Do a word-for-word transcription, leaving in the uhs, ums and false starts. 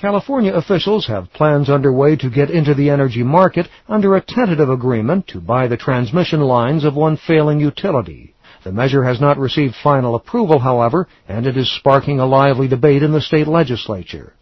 California officials have plans underway to get into the energy market under a tentative agreement to buy the transmission lines of one failing utility. The measure has not received final approval, however, and it is sparking a lively debate in the state legislature.